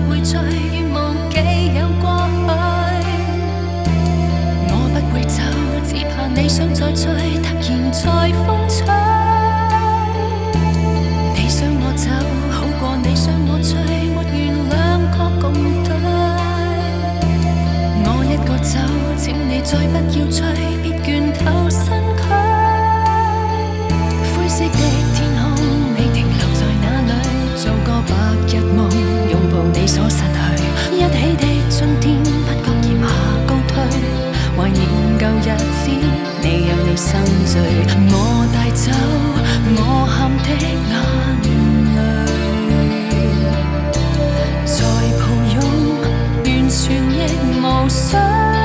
会再愿忘记有过去。我不会走，只怕你想再追，突然在风吹。你想我走，好过你想我追，没缘两个共对。我一个走，请你再不要催，别倦透身躯。灰色的天空，你停留在哪里？做个白日梦，拥抱你所失去。一起的春天，不覺炎夏高退，懷念舊日子，你有你心醉。我帶走我喊的眼淚，在抱擁完全亦無需。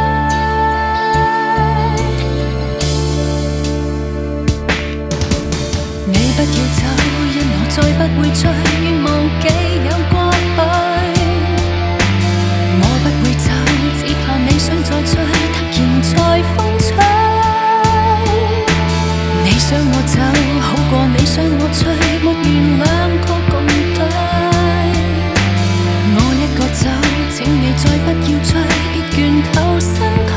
你不要走，因我再不會追，願忘記有過去。我不會走，只怕你想再追，突然在風吹。你想我走，好過你想我追，沒緣兩個共對。我一個走，請你再不要追，別倦透身軀。